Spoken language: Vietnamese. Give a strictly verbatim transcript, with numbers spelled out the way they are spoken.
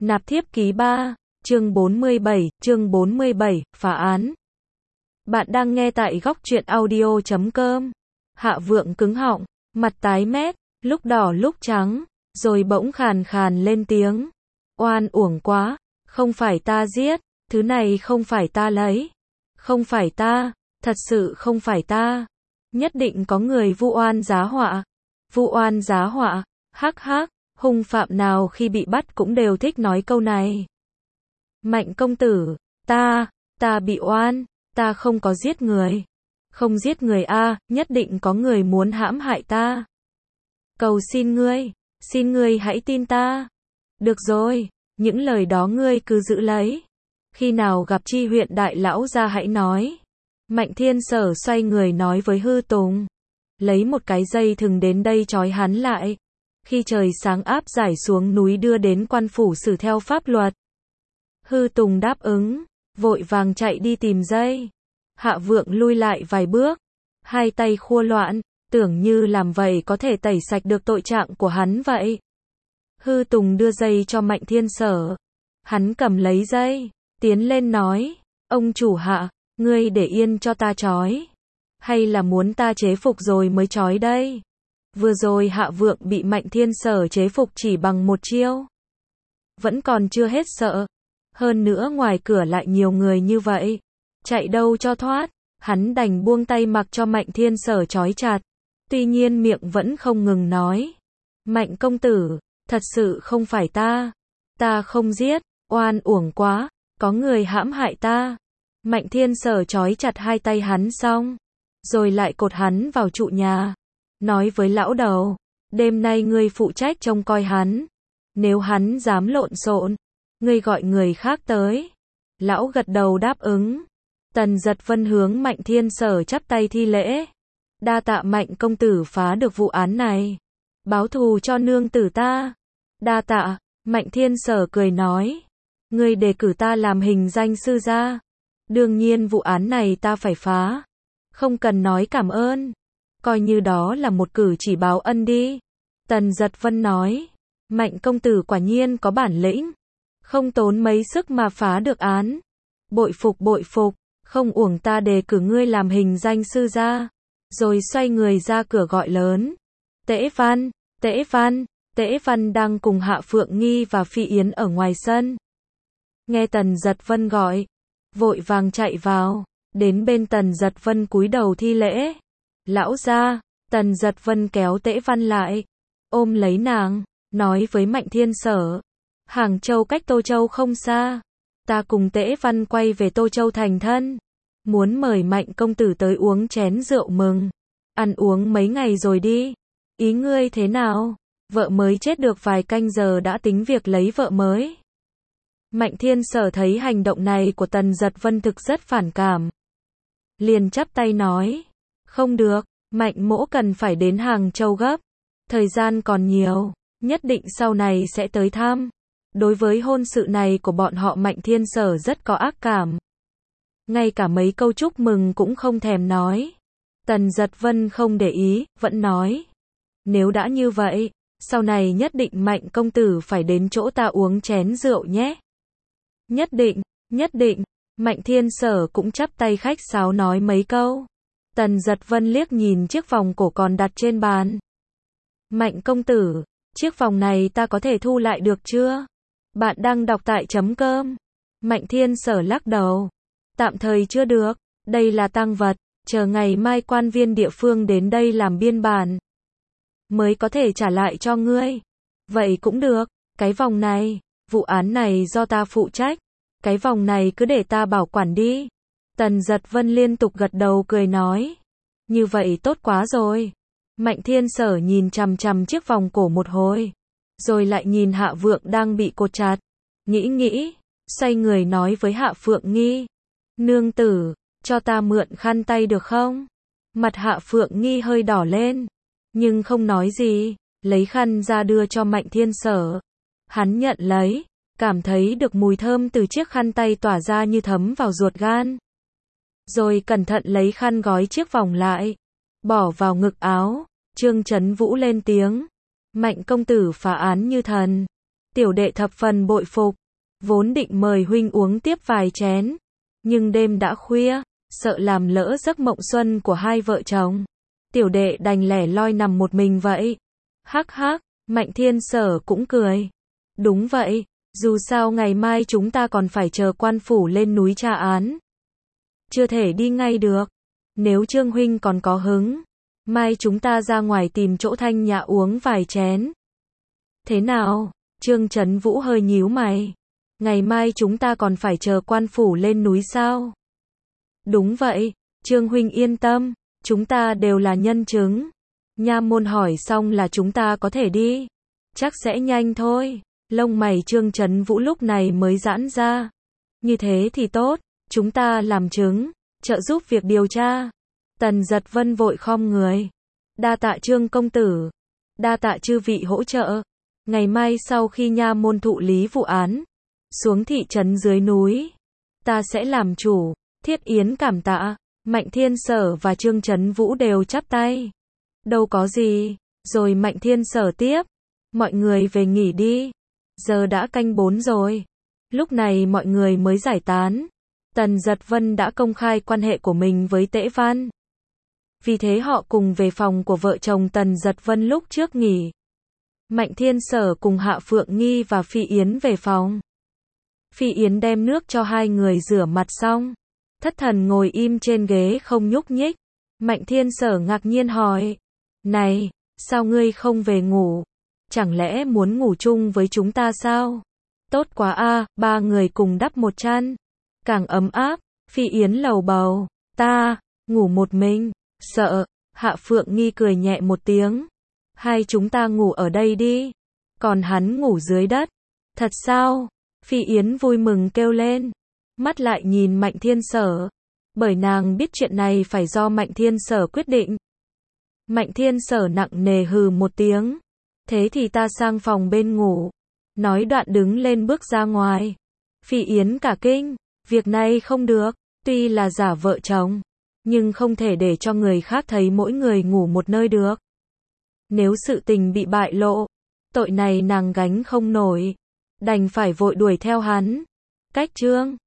Nạp thiếp ký ba, chương bốn mươi bảy, chương bốn mươi bảy, phá án. Bạn đang nghe tại góc truyện audio chấm com. Hạ Vượng cứng họng, mặt tái mét, lúc đỏ lúc trắng, rồi bỗng khàn khàn lên tiếng. Oan uổng quá, không phải ta giết, thứ này không phải ta lấy. Không phải ta, thật sự không phải ta. Nhất định có người vu oan giá họa. Vu oan giá họa, hắc hắc, hung phạm nào khi bị bắt cũng đều thích nói câu này. Mạnh công tử, ta, ta bị oan, ta không có giết người. Không giết người a, nhất định có người muốn hãm hại ta. Cầu xin ngươi, xin ngươi hãy tin ta. Được rồi, những lời đó ngươi cứ giữ lấy. Khi nào gặp Chi huyện đại lão ra hãy nói. Mạnh Thiên Sở xoay người nói với Hư Tùng. Lấy một cái dây thừng đến đây trói hắn lại. Khi trời sáng áp giải xuống núi đưa đến quan phủ xử theo pháp luật. Hư Tùng đáp ứng, vội vàng chạy đi tìm dây. Hạ Vượng lui lại vài bước, hai tay khua loạn, tưởng như làm vậy có thể tẩy sạch được tội trạng của hắn vậy. Hư Tùng đưa dây cho Mạnh Thiên Sở. Hắn cầm lấy dây, tiến lên nói, ông chủ Hạ, ngươi để yên cho ta trói. Hay là muốn ta chế phục rồi mới trói đây? Vừa rồi Hạ Vượng bị Mạnh Thiên Sở chế phục chỉ bằng một chiêu. Vẫn còn chưa hết sợ. Hơn nữa ngoài cửa lại nhiều người như vậy. Chạy đâu cho thoát. Hắn đành buông tay mặc cho Mạnh Thiên Sở trói chặt. Tuy nhiên miệng vẫn không ngừng nói. Mạnh công tử, thật sự không phải ta. Ta không giết, oan uổng quá. Có người hãm hại ta. Mạnh Thiên Sở trói chặt hai tay hắn xong. Rồi lại cột hắn vào trụ nhà. Nói với lão đầu, đêm nay ngươi phụ trách trông coi hắn. Nếu hắn dám lộn xộn, ngươi gọi người khác tới. Lão gật đầu đáp ứng. Tần Giật Vân hướng Mạnh Thiên Sở chắp tay thi lễ. Đa tạ Mạnh công tử phá được vụ án này. Báo thù cho nương tử ta. Đa tạ, Mạnh Thiên Sở cười nói. Ngươi đề cử ta làm hình danh sư gia. Đương nhiên vụ án này ta phải phá. Không cần nói cảm ơn. Coi như đó là một cử chỉ báo ân đi. Tần Giật Vân nói. Mạnh công tử quả nhiên có bản lĩnh. Không tốn mấy sức mà phá được án. Bội phục bội phục. Không uổng ta đề cử ngươi làm hình danh sư gia. Rồi xoay người ra cửa gọi lớn. Tễ Văn, Tễ Văn. Tễ Văn đang cùng Hạ Phượng Nghi và Phi Yến ở ngoài sân. Nghe Tần Giật Vân gọi. Vội vàng chạy vào. Đến bên Tần Giật Vân cúi đầu thi lễ. Lão gia, Tần Giật Vân kéo Tễ Văn lại, ôm lấy nàng, nói với Mạnh Thiên Sở. Hàng Châu cách Tô Châu không xa. Ta cùng Tễ Văn quay về Tô Châu thành thân. Muốn mời Mạnh công tử tới uống chén rượu mừng. Ăn uống mấy ngày rồi đi. Ý ngươi thế nào? Vợ mới chết được vài canh giờ đã tính việc lấy vợ mới. Mạnh Thiên Sở thấy hành động này của Tần Giật Vân thực rất phản cảm. Liền chắp tay nói. Không được, Mạnh mỗ cần phải đến Hàng Châu gấp. Thời gian còn nhiều, nhất định sau này sẽ tới thăm. Đối với hôn sự này của bọn họ Mạnh Thiên Sở rất có ác cảm. Ngay cả mấy câu chúc mừng cũng không thèm nói. Tần Giật Vân không để ý, vẫn nói. Nếu đã như vậy, sau này nhất định Mạnh công tử phải đến chỗ ta uống chén rượu nhé. Nhất định, nhất định, Mạnh Thiên Sở cũng chắp tay khách sáo nói mấy câu. Tần Giật Vân liếc nhìn chiếc vòng cổ còn đặt trên bàn. Mạnh công tử, chiếc vòng này ta có thể thu lại được chưa? Bạn đang đọc tại chấm com. Mạnh Thiên Sở lắc đầu. Tạm thời chưa được, đây là tang vật, chờ ngày mai quan viên địa phương đến đây làm biên bản. Mới có thể trả lại cho ngươi. Vậy cũng được, cái vòng này, vụ án này do ta phụ trách. Cái vòng này cứ để ta bảo quản đi. Tần Giật Vân liên tục gật đầu cười nói. Như vậy tốt quá rồi. Mạnh Thiên Sở nhìn chằm chằm chiếc vòng cổ một hồi. Rồi lại nhìn Hạ Vượng đang bị cột chặt. Nghĩ nghĩ, xoay người nói với Hạ Phượng Nghi. Nương tử, cho ta mượn khăn tay được không? Mặt Hạ Phượng Nghi hơi đỏ lên. Nhưng không nói gì, lấy khăn ra đưa cho Mạnh Thiên Sở. Hắn nhận lấy, cảm thấy được mùi thơm từ chiếc khăn tay tỏa ra như thấm vào ruột gan. Rồi cẩn thận lấy khăn gói chiếc vòng lại, bỏ vào ngực áo. Trương Chấn Vũ lên tiếng. Mạnh công tử phá án như thần. Tiểu đệ thập phần bội phục, vốn định mời huynh uống tiếp vài chén, nhưng đêm đã khuya, sợ làm lỡ giấc mộng xuân của hai vợ chồng. Tiểu đệ đành lẻ loi nằm một mình vậy. Hắc hắc, Mạnh Thiên Sở cũng cười. Đúng vậy, dù sao ngày mai chúng ta còn phải chờ quan phủ lên núi tra án. Chưa thể đi ngay được. Nếu Trương huynh còn có hứng, mai chúng ta ra ngoài tìm chỗ thanh nhã uống vài chén. Thế nào? Trương Chấn Vũ hơi nhíu mày. Ngày mai chúng ta còn phải chờ quan phủ lên núi sao? Đúng vậy, Trương huynh yên tâm, chúng ta đều là nhân chứng. Nha môn hỏi xong là chúng ta có thể đi. Chắc sẽ nhanh thôi. Lông mày Trương Chấn Vũ lúc này mới giãn ra. Như thế thì tốt, chúng ta làm chứng, trợ giúp việc điều tra. Tần Giật Vân vội khom người. Đa tạ Trương công tử. Đa tạ chư vị hỗ trợ. Ngày mai sau khi nha môn thụ lý vụ án, xuống thị trấn dưới núi, ta sẽ làm chủ. Thiết Yến cảm tạ. Mạnh Thiên Sở và Trương Chấn Vũ đều chắp tay. Đâu có gì. Rồi Mạnh Thiên Sở tiếp. Mọi người về nghỉ đi. Giờ đã canh bốn rồi. Lúc này mọi người mới giải tán. Tần Giật Vân đã công khai quan hệ của mình với Tễ Văn. Vì thế họ cùng về phòng của vợ chồng Tần Giật Vân lúc trước nghỉ. Mạnh Thiên Sở cùng Hạ Phượng Nghi và Phi Yến về phòng. Phi Yến đem nước cho hai người rửa mặt xong. Thất thần ngồi im trên ghế không nhúc nhích. Mạnh Thiên Sở ngạc nhiên hỏi. Này, sao ngươi không về ngủ? Chẳng lẽ muốn ngủ chung với chúng ta sao? Tốt quá a, ba người cùng đắp một chăn. Càng ấm áp. Phi Yến lầu bầu. Ta, ngủ một mình, sợ. Hạ Phượng Nghi cười nhẹ một tiếng. Hai chúng ta ngủ ở đây đi. Còn hắn ngủ dưới đất. Thật sao? Phi Yến vui mừng kêu lên. Mắt lại nhìn Mạnh Thiên Sở. Bởi nàng biết chuyện này phải do Mạnh Thiên Sở quyết định. Mạnh Thiên Sở nặng nề hừ một tiếng. Thế thì ta sang phòng bên ngủ. Nói đoạn đứng lên bước ra ngoài. Phi Yến cả kinh. Việc này không được. Tuy là giả vợ chồng, nhưng không thể để cho người khác thấy mỗi người ngủ một nơi được. Nếu sự tình bị bại lộ, tội này nàng gánh không nổi. Đành phải vội đuổi theo hắn. Cách Trương